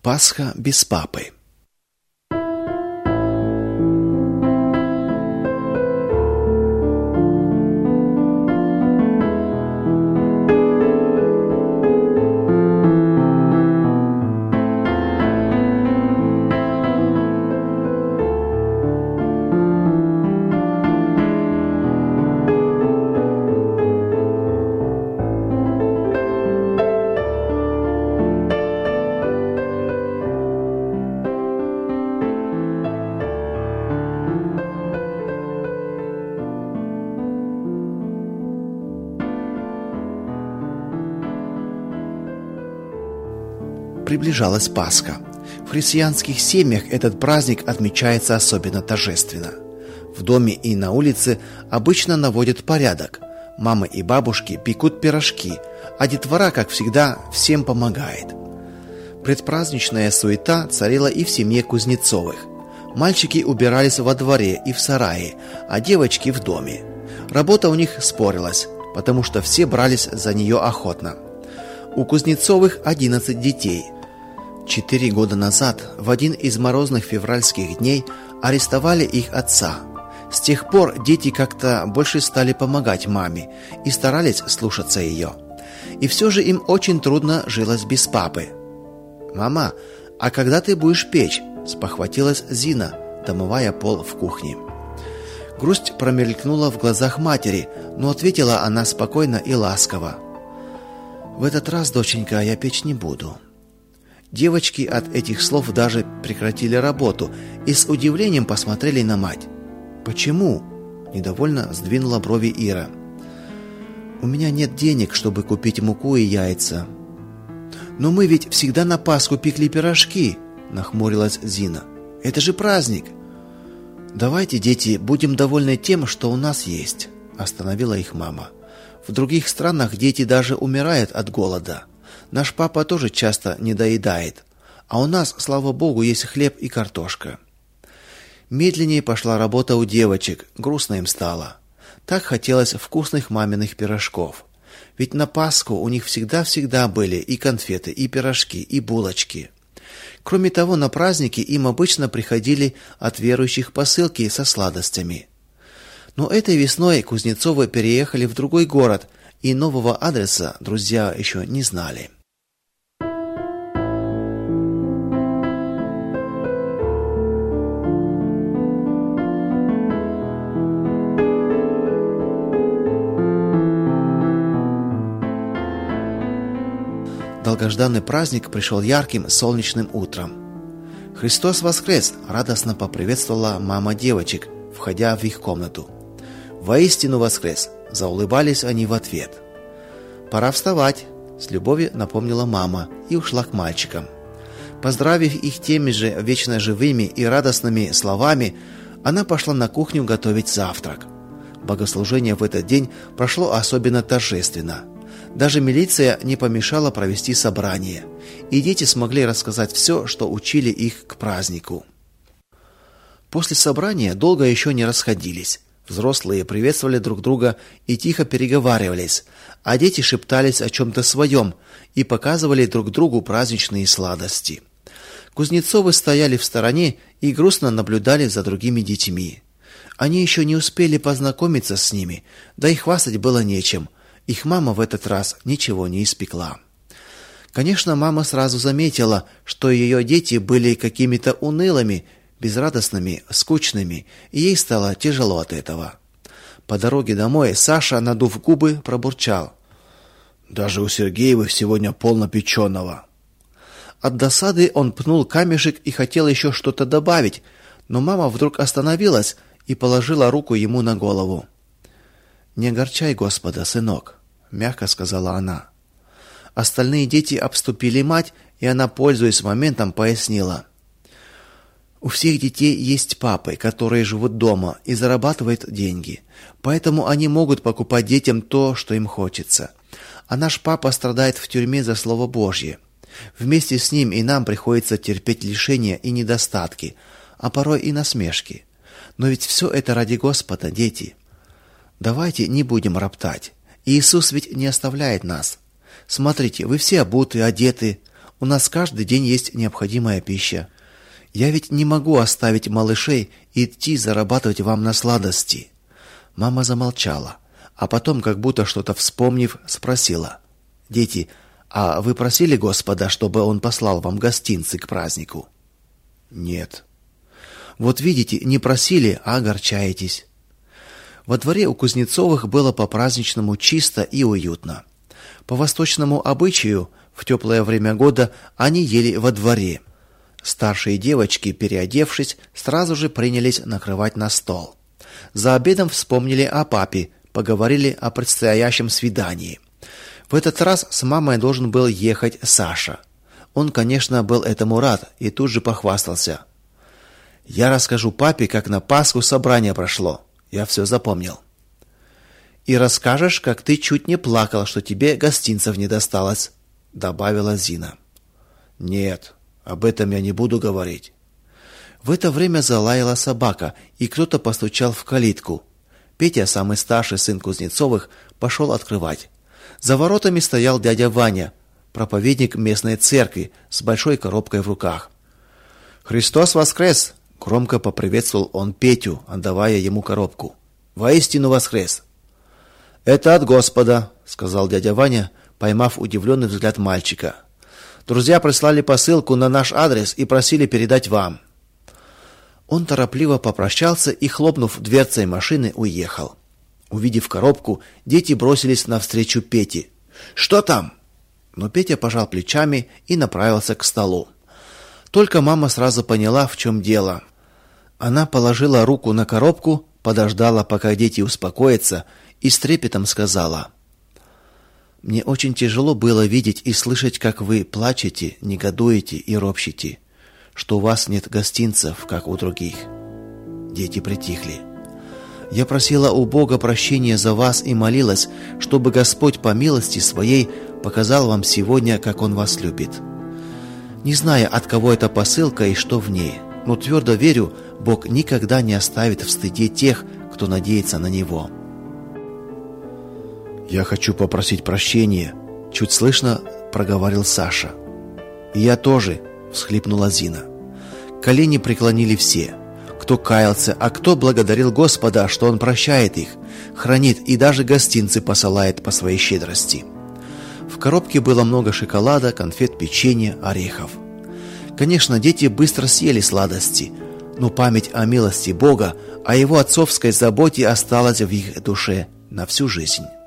Пасха без папы. Приближалась Пасха. В христианских семьях этот праздник отмечается особенно торжественно. В доме и на улице обычно наводят порядок. Мамы и бабушки пекут пирожки, а детвора, как всегда, всем помогает. Предпраздничная суета царила и в семье Кузнецовых. Мальчики убирались во дворе и в сарае, а девочки в доме. Работа у них спорилась, потому что все брались за нее охотно. У Кузнецовых 11 детей. 4 года назад, в один из морозных февральских дней, арестовали их отца. С тех пор дети как-то больше стали помогать маме и старались слушаться ее. И все же им очень трудно жилось без папы. «Мама, а когда ты будешь печь?» – спохватилась Зина, домывая пол в кухне. Грусть промелькнула в глазах матери, но ответила она спокойно и ласково. «В этот раз, доченька, я печь не буду». Девочки от этих слов даже прекратили работу и с удивлением посмотрели на мать. «Почему?» – недовольно сдвинула брови Ира. «У меня нет денег, чтобы купить муку и яйца». «Но мы ведь всегда на Пасху пекли пирожки», – нахмурилась Зина. «Это же праздник». «Давайте, дети, будем довольны тем, что у нас есть», – остановила их мама. «В других странах дети даже умирают от голода. Наш папа тоже часто недоедает, а у нас, слава богу, есть хлеб и картошка». Медленнее пошла работа у девочек, грустно им стало. Так хотелось вкусных маминых пирожков. Ведь на Пасху у них всегда были и конфеты, и пирожки, и булочки. Кроме того, на праздники им обычно приходили от верующих посылки со сладостями. Но этой весной Кузнецовы переехали в другой город, и нового адреса друзья еще не знали. Долгожданный праздник пришел ярким солнечным утром. «Христос воскрес!» – радостно поприветствовала мама девочек, входя в их комнату. «Воистину воскрес!» – заулыбались они в ответ. «Пора вставать!» – с любовью напомнила мама и ушла к мальчикам. Поздравив их теми же вечно живыми и радостными словами, она пошла на кухню готовить завтрак. Богослужение в этот день прошло особенно торжественно. Даже милиция не помешала провести собрание, и дети смогли рассказать все, что учили их к празднику. После собрания долго еще не расходились. Взрослые приветствовали друг друга и тихо переговаривались, а дети шептались о чем-то своем и показывали друг другу праздничные сладости. Кузнецовы стояли в стороне и грустно наблюдали за другими детьми. Они еще не успели познакомиться с ними, да и хвастать было нечем. Их мама в этот раз ничего не испекла. Конечно, мама сразу заметила, что ее дети были какими-то унылыми, безрадостными, скучными, и ей стало тяжело от этого. По дороге домой Саша, надув губы, пробурчал: «Даже у Сергеевых сегодня полно печеного». От досады он пнул камешек и хотел еще что-то добавить, но мама вдруг остановилась и положила руку ему на голову. «Не огорчай Господа, сынок», — мягко сказала она. Остальные дети обступили мать, и она, пользуясь моментом, пояснила: «У всех детей есть папы, которые живут дома и зарабатывают деньги, поэтому они могут покупать детям то, что им хочется. А наш папа страдает в тюрьме за Слово Божье. Вместе с ним и нам приходится терпеть лишения и недостатки, а порой и насмешки. Но ведь все это ради Господа, дети. Давайте не будем роптать. Иисус ведь не оставляет нас. Смотрите, вы все обуты, одеты. У нас каждый день есть необходимая пища. Я ведь не могу оставить малышей и идти зарабатывать вам на сладости». Мама замолчала, а потом, как будто что-то вспомнив, спросила: «Дети, а вы просили Господа, чтобы Он послал вам гостинцы к празднику?» «Нет». «Вот видите, не просили, а огорчаетесь». Во дворе у Кузнецовых было по-праздничному чисто и уютно. По восточному обычаю, в теплое время года они ели во дворе. Старшие девочки, переодевшись, сразу же принялись накрывать на стол. За обедом вспомнили о папе, поговорили о предстоящем свидании. В этот раз с мамой должен был ехать Саша. Он, конечно, был этому рад и тут же похвастался: «Я расскажу папе, как на Пасху собрание прошло. Я все запомнил». «И расскажешь, как ты чуть не плакал, что тебе гостинцев не досталось», — добавила Зина. «Нет, об этом я не буду говорить». В это время залаяла собака, и кто-то постучал в калитку. Петя, самый старший сын Кузнецовых, пошел открывать. За воротами стоял дядя Ваня, проповедник местной церкви, с большой коробкой в руках. «Христос воскрес!» — громко поприветствовал он Петю, отдавая ему коробку. «Воистину воскрес!» «Это от Господа», — сказал дядя Ваня, поймав удивленный взгляд мальчика. «Друзья прислали посылку на наш адрес и просили передать вам». Он торопливо попрощался и, хлопнув дверцей машины, уехал. Увидев коробку, дети бросились навстречу Пете. «Что там?» Но Петя пожал плечами и направился к столу. Только мама сразу поняла, в чем дело. Она положила руку на коробку, подождала, пока дети успокоятся, и с трепетом сказала: «Мне очень тяжело было видеть и слышать, как вы плачете, негодуете и ропщете, что у вас нет гостинцев, как у других». Дети притихли. «Я просила у Бога прощения за вас и молилась, чтобы Господь по милости своей показал вам сегодня, как Он вас любит. Не зная, от кого эта посылка и что в ней, но твердо верю, Бог никогда не оставит в стыде тех, кто надеется на Него». «Я хочу попросить прощения», — чуть слышно проговорил Саша. «И я тоже», — всхлипнула Зина. Колени преклонили все. Кто каялся, а кто благодарил Господа, что Он прощает их, хранит и даже гостинцы посылает по своей щедрости. В коробке было много шоколада, конфет, печенья, орехов. Конечно, дети быстро съели сладости, но память о милости Бога, о Его отцовской заботе осталась в их душе на всю жизнь.